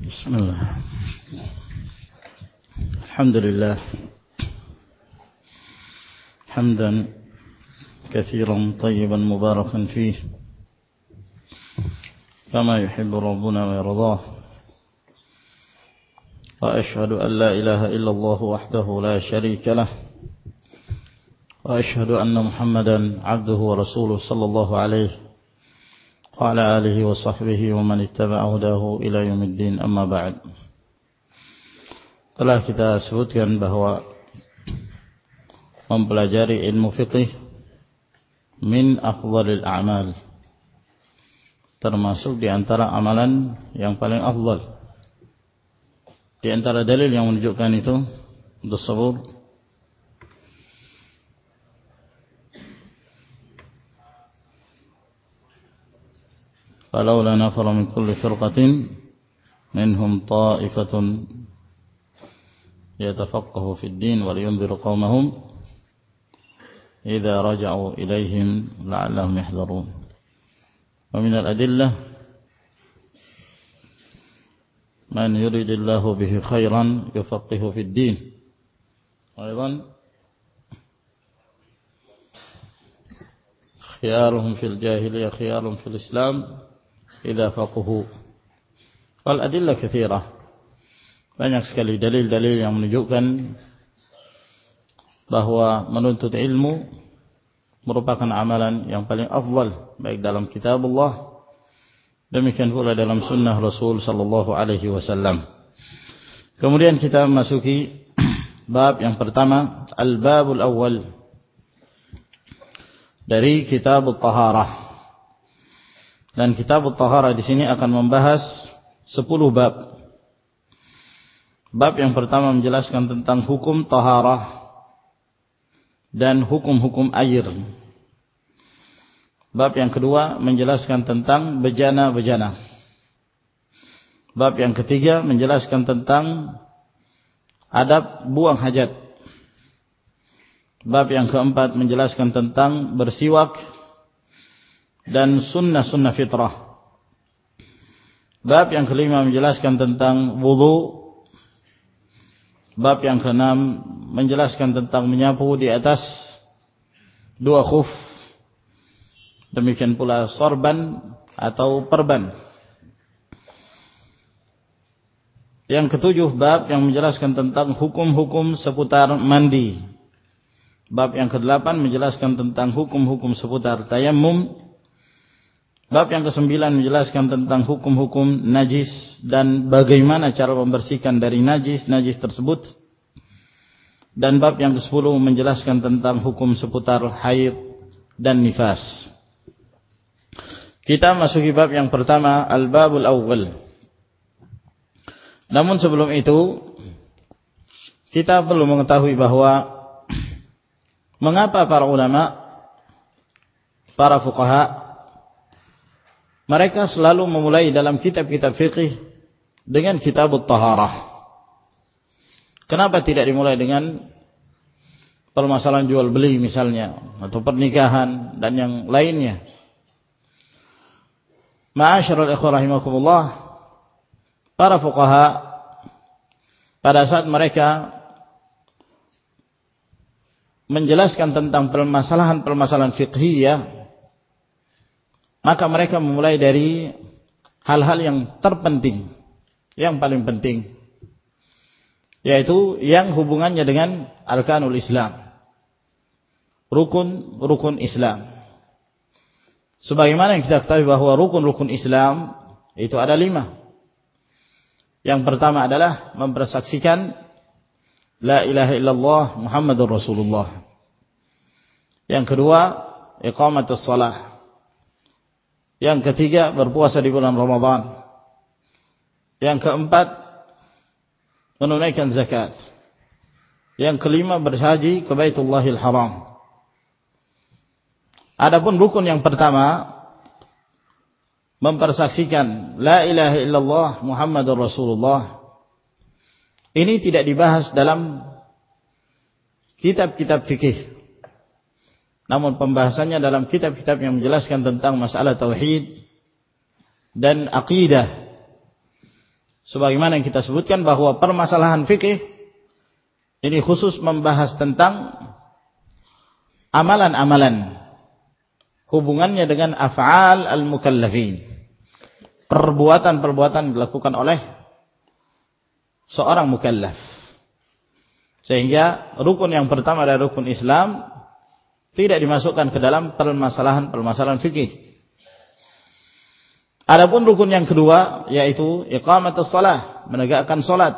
بسم الله. الحمد لله حمدا كثيرا طيبا مباركا فيه كما يحب ربنا ويرضاه، وأشهد أن لا إله إلا الله وحده لا شريك له، وأشهد أن محمدا عبده ورسوله صلى الله عليه وعلى آله وصحبه ومن اتبع هداه إلى يوم الدين. Amma ba'd. Telah kita sebutkan bahwa mempelajari ilmu fiqih min afdhalil a'mal, termasuk di antara amalan yang paling afdal. Di antara dalil yang menunjukkan itu tersebut فلولا نفر من كل فرقة منهم طائفة يتفقه في الدين ولينذر قومهم إذا رجعوا إليهم لعلهم يحذرون. ومن الأدلة من يريد الله به خيرا يفقه في الدين. أيضا خيارهم في الجاهلية خيارهم في الإسلام إذا فقهوا. والأدلة كثيرة, banyak sekali dalil-dalil yang menunjukkan bahwa menuntut ilmu merupakan amalan yang paling afdal, baik dalam kitab Allah, demikian pula dalam sunnah Rasul sallallahu alaihi wasallam. Kemudian kita memasuki bab yang pertama, al-babul awal dari kitab At-Taharah. Dan kitab At-Taharah di sini akan membahas 10 bab. Bab yang pertama menjelaskan tentang hukum taharah dan hukum-hukum air. Bab yang kedua menjelaskan tentang bejana-bejana. Bab yang ketiga menjelaskan tentang adab buang hajat. Bab yang keempat menjelaskan tentang bersiwak dan sunnah-sunnah fitrah. Bab yang kelima menjelaskan tentang wudu. Bab yang keenam menjelaskan tentang menyapu di atas 2 khuf. Demikian pula sorban atau perban. Yang ketujuh bab yang menjelaskan tentang hukum-hukum seputar mandi. Bab yang kedelapan menjelaskan tentang hukum-hukum seputar tayammum. Bab yang ke-9 menjelaskan tentang hukum-hukum najis dan bagaimana cara membersihkan dari najis tersebut. Dan bab yang ke-10 menjelaskan tentang hukum seputar haid dan nifas. Kita masuki bab yang pertama, al-babul awwal. Namun sebelum itu, kita perlu mengetahui bahwa mengapa para ulama, para fuqaha, mereka selalu memulai dalam kitab-kitab fiqih dengan kitab At-Taharah. Kenapa tidak dimulai dengan permasalahan jual beli misalnya, atau pernikahan dan yang lainnya? Ma'asyiral ikhwah rahimakumullah, para fuqaha pada saat mereka menjelaskan tentang permasalahan-permasalahan fiqhiyah, maka mereka memulai dari hal-hal yang terpenting, yang paling penting, yaitu yang hubungannya dengan arkanul Islam, rukun-rukun Islam. Sebagaimana yang kita ketahui bahwa rukun-rukun Islam itu ada 5. Yang pertama adalah mempersaksikan la ilaha illallah Muhammadur Rasulullah. Yang kedua, iqamatus shalah. Yang ketiga, berpuasa di bulan Ramadan. Yang keempat, menunaikan zakat. Yang kelima, berhaji ke Baitullahil Haram. Adapun rukun yang pertama, mempersaksikan la ilaha illallah Muhammadur Rasulullah, ini tidak dibahas dalam kitab-kitab fikih. Namun pembahasannya dalam kitab-kitab yang menjelaskan tentang masalah tauhid dan akidah. Sebagaimana yang kita sebutkan bahwa permasalahan fikih ini khusus membahas tentang amalan-amalan, hubungannya dengan af'al al-mukallafin, perbuatan-perbuatan dilakukan oleh seorang mukallaf. Sehingga rukun yang pertama dari rukun Islam tidak dimasukkan ke dalam permasalahan fikih. Adapun rukun yang kedua yaitu iqamatus shalah, menegakkan salat.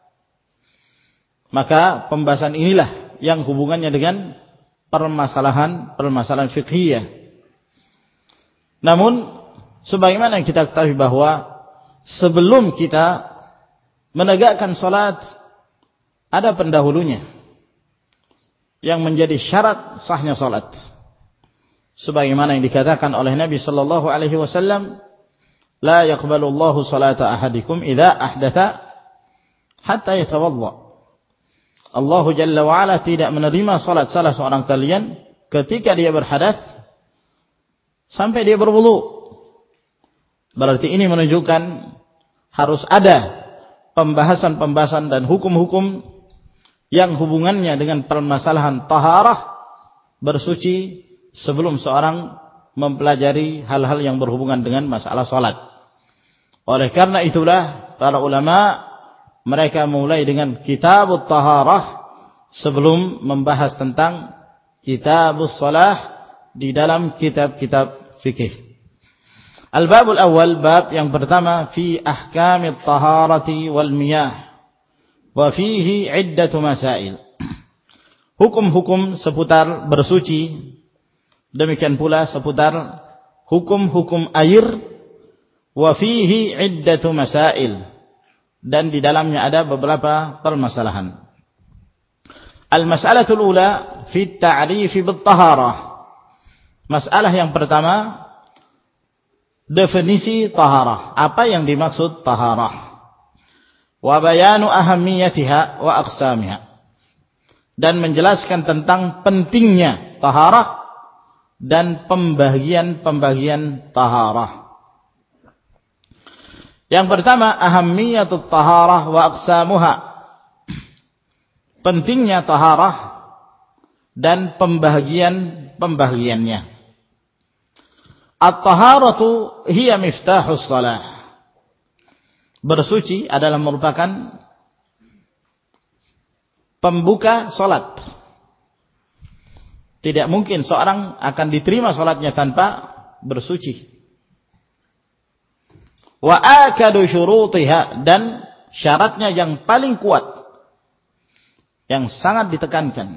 Maka pembahasan inilah yang hubungannya dengan permasalahan fiqhiyah. Namun sebagaimana yang kita ketahui bahwa sebelum kita menegakkan salat ada pendahulunya yang menjadi syarat sahnya salat. Sebagaimana yang dikatakan oleh Nabi sallallahu alaihi wasallam, la yaqbalu Allahu salata ahadikum idza ahdatha hatta yatawadda. Allah Jalla wa Ala tidak menerima salat salah seorang kalian ketika dia berhadath sampai dia berwudu. Berarti ini menunjukkan harus ada pembahasan-pembahasan dan hukum-hukum yang hubungannya dengan permasalahan taharah, bersuci, sebelum seorang mempelajari hal-hal yang berhubungan dengan masalah salat. Oleh karena itulah para ulama mereka mulai dengan kitabut taharah sebelum membahas tentang kitabus salah di dalam kitab-kitab fikih. Al-babul awal, bab yang pertama, fi ahkamit taharati wal miyah wa fihi iddatu masail. Hukum-hukum seputar bersuci, demikian pula seputar hukum-hukum air, wa fihi iddatu masail, dan di dalamnya ada beberapa permasalahan. Al-mas'alatul ula fi ta'rif bit-taharah. Masalah yang pertama, definisi taharah. Apa yang dimaksud taharah? Wa bayanu ahammiyatiha wa aqsamiha. Dan menjelaskan tentang pentingnya taharah dan pembagian-pembagian taharah. Yang pertama, ahammiyatut taharah wa aqsamuha. Pentingnya taharah dan pembagiannya. At-taharatu hiya miftahus shalah. Bersuci adalah merupakan pembuka salat. Tidak mungkin seorang akan diterima salatnya tanpa bersuci. Wa akadu syurutiha, dan syaratnya yang paling kuat, yang sangat ditekankan.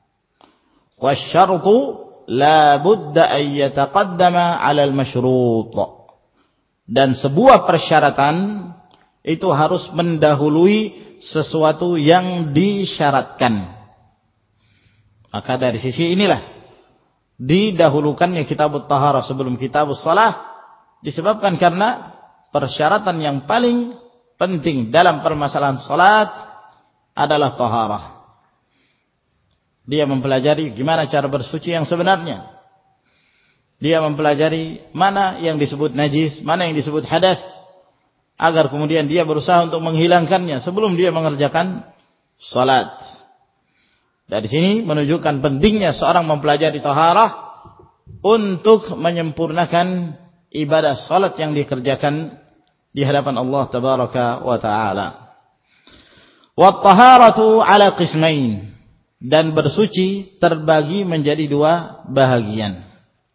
Wasyartu la budda an yataqaddama 'ala al-masyrut. Dan sebuah persyaratan itu harus mendahului sesuatu yang disyaratkan. Maka dari sisi inilah didahulukannya kitabut taharah sebelum kitabus shalah, disebabkan karena persyaratan yang paling penting dalam permasalahan salat adalah taharah. Dia mempelajari gimana cara bersuci yang sebenarnya. Dia mempelajari mana yang disebut najis, mana yang disebut hadas, agar kemudian dia berusaha untuk menghilangkannya sebelum dia mengerjakan salat. Dari sini menunjukkan pentingnya seorang mempelajari taharah untuk menyempurnakan ibadah salat yang dikerjakan di hadapan Allah tabaraka wa taala. Wa taharatu ala qismain, dan bersuci terbagi menjadi dua bahagian.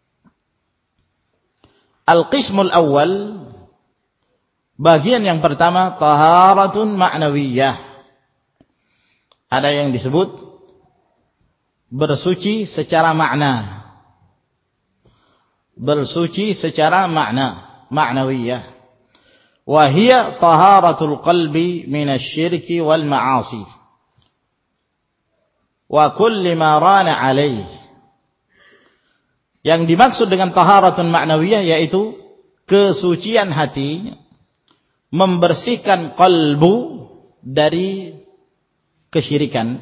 Al-qismul awal, bagian yang pertama, taharatun ma'nawiyah. Ada yang disebut bersuci secara makna. Bersuci secara makna, ma'nawiyah. Wa hiya taharatul qalbi minasyirki wal ma'asi. Wa kulli ma rana alaih. Yang dimaksud dengan taharatun ma'nawiyah yaitu kesucian hati, membersihkan qalbu dari kesyirikan,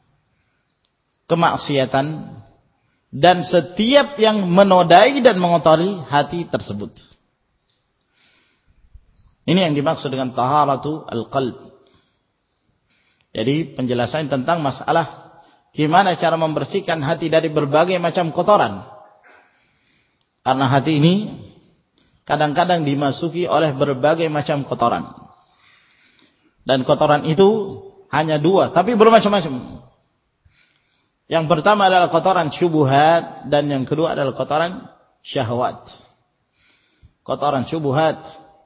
kemaksiatan, dan setiap yang menodai dan mengotori hati tersebut. Ini yang dimaksud dengan taharatu al-qalb. Jadi penjelasan tentang masalah gimana cara membersihkan hati dari berbagai macam kotoran. Karena hati ini kadang-kadang dimasuki oleh berbagai macam kotoran. Dan kotoran itu hanya dua, tapi bermacam-macam. Yang pertama adalah kotoran syubhat, dan yang kedua adalah kotoran syahwat. Kotoran syubhat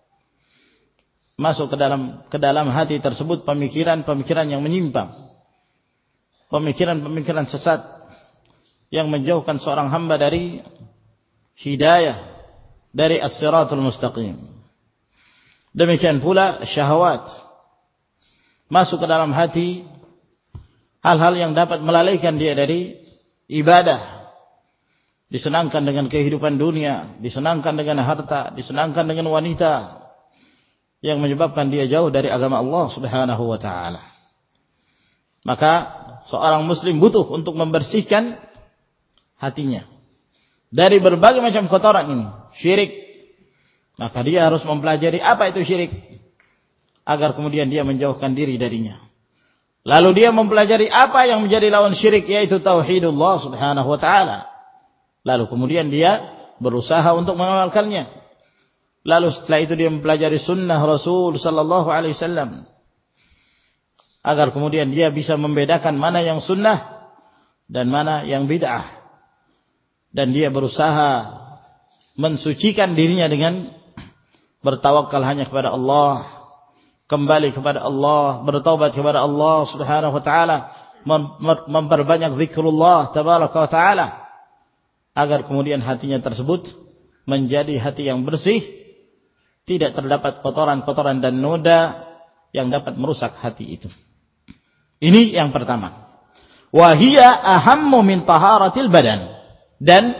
masuk ke dalam hati tersebut pemikiran-pemikiran yang menyimpang. Pemikiran-pemikiran sesat yang menjauhkan seorang hamba dari hidayah, dari as-siratul mustaqim. Demikian pula syahwat. Masuk ke dalam hati hal-hal yang dapat melalaikan dia dari ibadah. Disenangkan dengan kehidupan dunia, disenangkan dengan harta, disenangkan dengan wanita, yang menyebabkan dia jauh dari agama Allah Subhanahu wa taala. Maka seorang muslim butuh untuk membersihkan hatinya dari berbagai macam kotoran ini, syirik. Maka dia harus mempelajari apa itu syirik agar kemudian dia menjauhkan diri darinya. Lalu dia mempelajari apa yang menjadi lawan syirik, yaitu tauhidullah Subhanahu wa taala. Lalu kemudian dia berusaha untuk mengamalkannya. Lalu setelah itu dia mempelajari sunnah Rasul sallallahu alaihi wasallam agar kemudian dia bisa membedakan mana yang sunnah dan mana yang bid'ah. Dan dia berusaha mensucikan dirinya dengan bertawakal hanya kepada Allah, kembali kepada Allah, bertaubat kepada Allah Subhanahu wa taala, memperbanyak zikrullah tabaraka wa taala agar kemudian hatinya tersebut menjadi hati yang bersih, tidak terdapat kotoran-kotoran dan noda yang dapat merusak hati itu. Ini yang pertama. Wa hiya ahammu min taharatil badan. Dan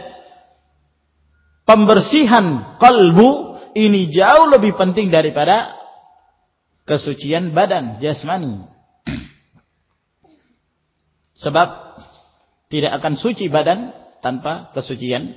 pembersihan kalbu ini jauh lebih penting daripada kesucian badan jasmani. Sebab tidak akan suci badan tanpa kesucian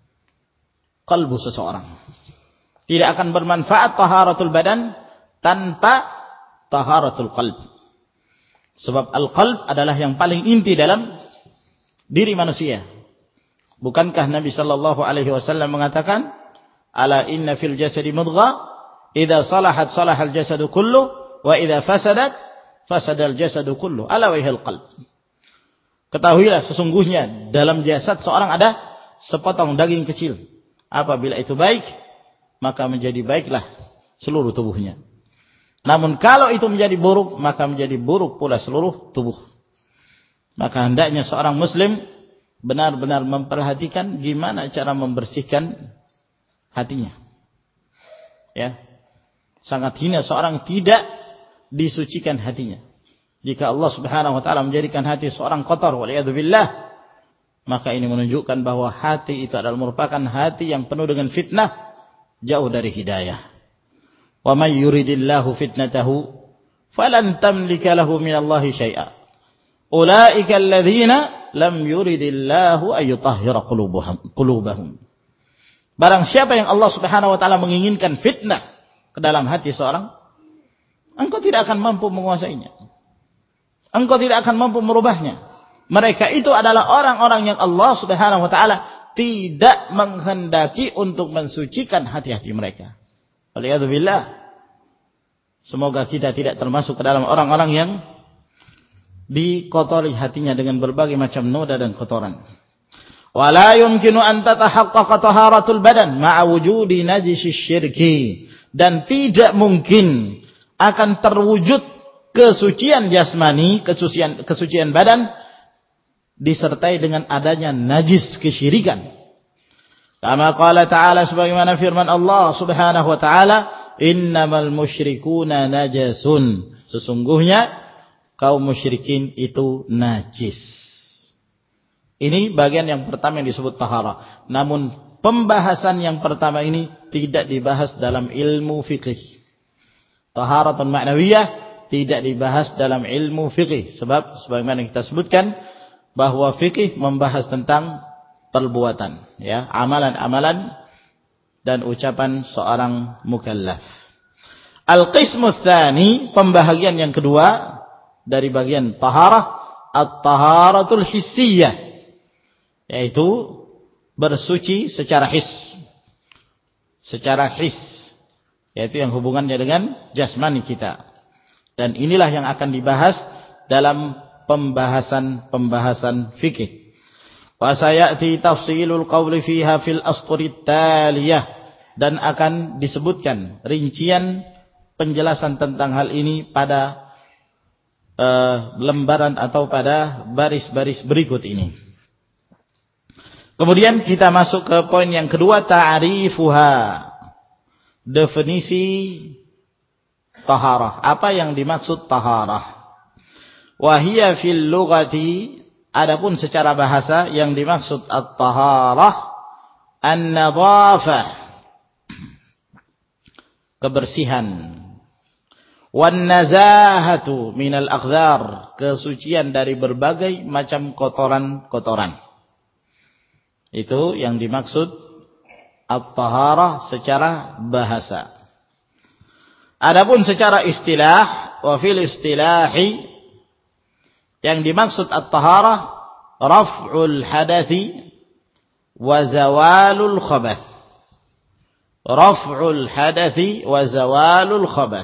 kalbu seseorang. Tidak akan bermanfaat taharatul badan tanpa taharatul qalb. Sebab al-qalb adalah yang paling inti dalam diri manusia. Bukankah Nabi sallallahu alaihi wasallam mengatakan, "Ala inna fil jasadi mudghah, idza salahat salahal jasadu kullu, wa idza fasadat fasadal jasadu kullu, ala wahil qalb." Ketahuilah sesungguhnya dalam jasad seorang ada sepotong daging kecil. Apabila itu baik, maka menjadi baiklah seluruh tubuhnya. Namun kalau itu menjadi buruk, maka menjadi buruk pula seluruh tubuh. Maka hendaknya seorang muslim benar-benar memperhatikan gimana cara membersihkan hatinya. Ya. Sangat hina seorang tidak disucikan hatinya. Jika Allah Subhanahu wa taala menjadikan hati seorang kotor, waliyadzubillah, maka ini menunjukkan bahwa hati itu adalah merupakan hati yang penuh dengan fitnah, jauh dari hidayah. Wa may yuridillahu fitnatahu falan tamlika lahu minallahi syai'a. Ulaika alladzina lam yuridillahu ayyutahhira qulubahum. Barang siapa yang Allah Subhanahu wa taala menginginkan fitnah ke dalam hati seorang, engkau tidak akan mampu menguasainya. Engkau tidak akan mampu merubahnya. Mereka itu adalah orang-orang yang Allah Subhanahu wa taala tidak menghendaki untuk mensucikan hati-hati mereka. Waliyadzubillah. Semoga kita tidak termasuk ke dalam orang-orang yang dikotori hatinya dengan berbagai macam noda dan kotoran. Wala yumkinu an tatahaqqaqa taharatul badan ma'a wujudi najisi syirki. Dan tidak mungkin akan terwujud kesucian jasmani, kesucian badan disertai dengan adanya najis kesyirikan. Kama qala ta'ala, sebagaimana firman Allah Subhanahu wa ta'ala, innamal musyrikuna najasun. Sesungguhnya kaum musyrikin itu najis. Ini bagian yang pertama yang disebut taharah. Namun pembahasan yang pertama ini tidak dibahas dalam ilmu fikih. Taharatun ma'nawiyah tidak dibahas dalam ilmu fikih. Sebab sebagaimana kita sebutkan bahwa fikih membahas tentang perbuatan, ya, amalan-amalan dan ucapan seorang mukallaf. Al-qismu tsani, pembahagian yang kedua dari bagian taharah, at-taharatul hissiyah, yaitu bersuci secara his. Secara his, yaitu yang hubungannya dengan jasmani kita. Dan inilah yang akan dibahas dalam pembahasan fikih. Wa sayati tafsilul qawli fiha fil asṭurit taliyah, dan akan disebutkan rincian penjelasan tentang hal ini pada lembaran atau pada baris-baris berikut ini. Kemudian kita masuk ke poin yang kedua, ta'rifuha, definisi taharah. Apa yang dimaksud taharah? Wahia fil lughati, adapun secara bahasa yang dimaksud at-taharah an-nadhafah, kebersihan, wan nazahatu minal aqdar, kesucian dari berbagai macam kotoran-kotoran. Itu yang dimaksud at-taharah secara bahasa. Adapun secara istilah, wa fil istilahi, yang dimaksud at-taharah raf'ul hadathi wa zawalul khabath. Raf'ul hadathi wa zawalul khabath.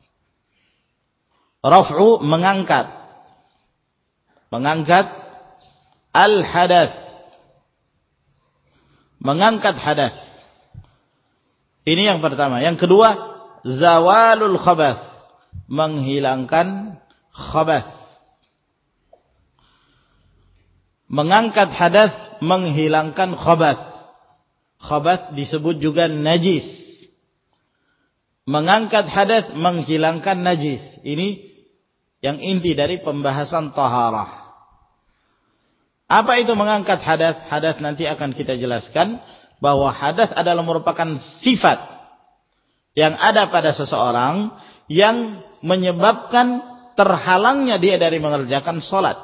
Raf'u, mengangkat. Mengangkat al-hadath, mengangkat hadath. Ini yang pertama. Yang kedua, zawalul khabath, menghilangkan khabath. Mengangkat hadath, menghilangkan khabath. Khabath disebut juga najis. Mengangkat hadath, menghilangkan najis. Ini yang inti dari pembahasan taharah. Apa itu mengangkat hadath? Hadath nanti akan kita jelaskan bahwa hadath adalah merupakan sifat yang ada pada seseorang yang menyebabkan terhalangnya dia dari mengerjakan sholat.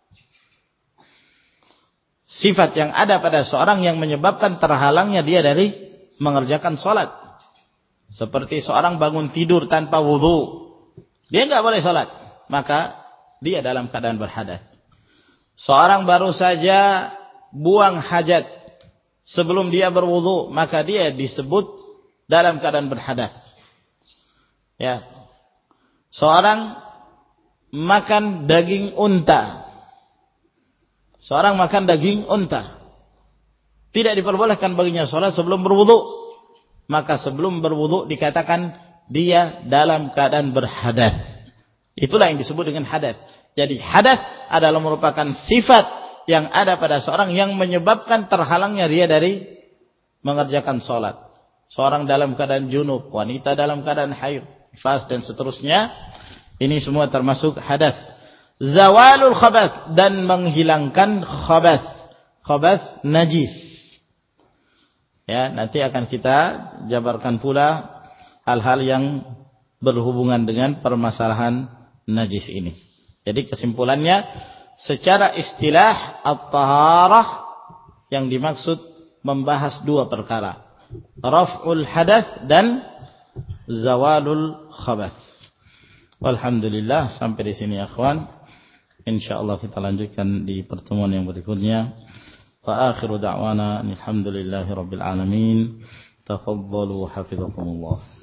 Sifat yang ada pada seorang yang menyebabkan terhalangnya dia dari mengerjakan sholat. Seperti seorang bangun tidur tanpa wudu, dia nggak boleh sholat, maka dia dalam keadaan berhadath. Seorang baru saja buang hajat sebelum dia berwudu, maka dia disebut dalam keadaan berhadath. Ya. Seorang makan daging unta. Seorang makan daging unta, tidak diperbolehkan baginya sholat sebelum berwudu. Maka sebelum berwudu dikatakan dia dalam keadaan berhadath. Itulah yang disebut dengan hadath. Jadi hadath adalah merupakan sifat yang ada pada seorang yang menyebabkan terhalangnya dia dari mengerjakan sholat. Seorang dalam keadaan junub, wanita dalam keadaan haid, nifas dan seterusnya. Ini semua termasuk hadath. Zawalul khabath, dan menghilangkan khabath. Khabath najis. Ya, nanti akan kita jabarkan pula hal-hal yang berhubungan dengan permasalahan najis ini. Jadi kesimpulannya, secara istilah at-taharah yang dimaksud membahas dua perkara, raf'ul hadath dan zawalul khabath. Walhamdulillah, sampai di sini ya akhwan. Insyaallah kita lanjutkan di pertemuan yang berikutnya. Wa akhiru da'wana alhamdulillahi rabbil alamin. Tafaddalu hafizakumullah.